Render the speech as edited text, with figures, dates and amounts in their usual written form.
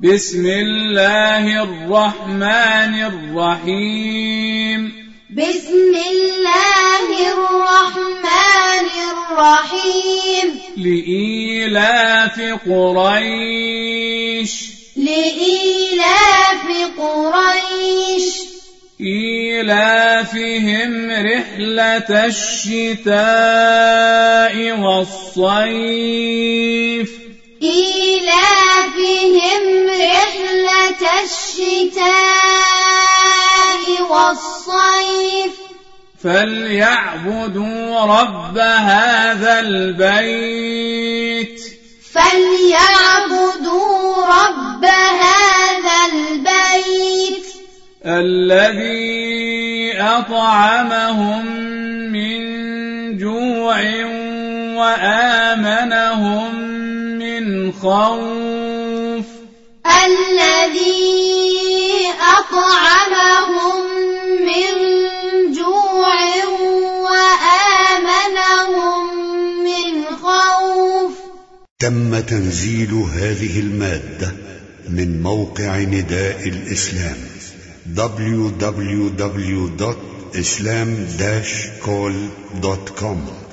بسم الله الرحمن الرحيم بسم الله الرحمن الرحيم لإيلاف قريش إيلافهم رحلة الشتاء والصيف فليعبدوا رب هذا البيت الذي أطعمهم من جوع وآمنهم من خوف تم تنزيل هذه المادة من موقع نداء الإسلام www.islam-call.com